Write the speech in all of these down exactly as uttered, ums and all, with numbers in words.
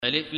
ألف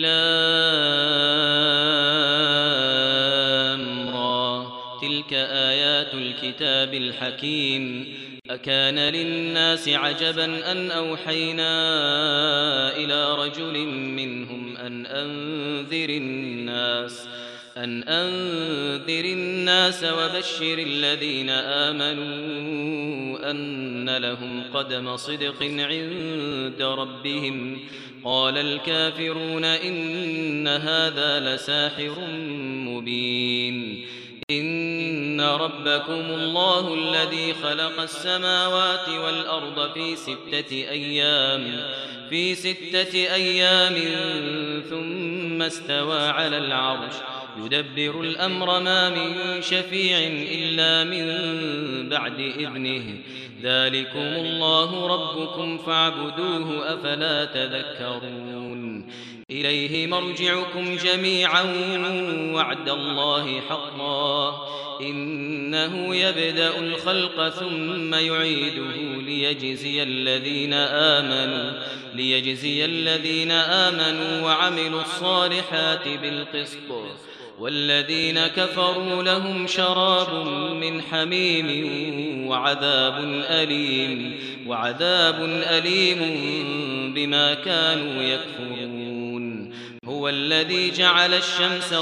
لام را تلك آيات الكتاب الحكيم أكان للناس عجبا أن أوحينا إلى رجل منهم أن أنذر الناس أن أنذر الناس وبشر الذين آمنوا أن لهم قدم صدق عند ربهم قال الكافرون إن هذا لساحر مبين إن ربكم الله الذي خلق السماوات والأرض في ستة أيام في ستة أيام ثم استوى على العرش يدبر الأمر ما من شفيع إلا من بعد إذنه ذلكم الله ربكم فاعبدوه أفلا تذكرون إليه مرجعكم جميعا وعد الله حقا إنه يبدأ الخلق ثم يعيده ليجزي الذين آمنوا ليجزي الذين آمنوا وعملوا الصالحات بالقسط والذين كفروا لهم شراب من حميم وعذاب أليم وعذاب أليم بما كانوا يكفرون هو الذي جعل الشمس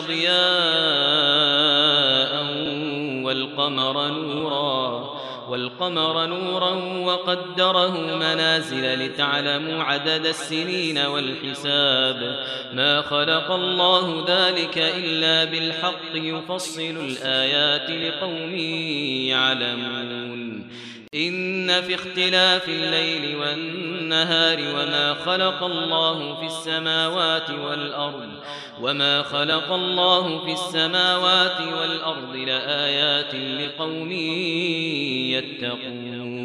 ضياء والقمر نورا والقمر نورا وقدره منازل لتعلموا عدد السنين والحساب ما خلق الله ذلك إلا بالحق يفصل الآيات لقوم يعلمون إن في اختلاف الليل والنهار وما خلق الله في السماوات والأرض وما خلق الله في السماوات والأرض لآيات لقوم يتقون